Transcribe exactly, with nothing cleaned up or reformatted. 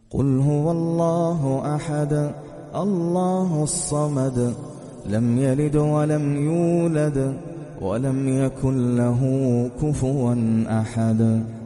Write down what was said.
قل هو الله أحد الله الصمد لم يلد ولم يولد ولم يكن له كفوا أحد.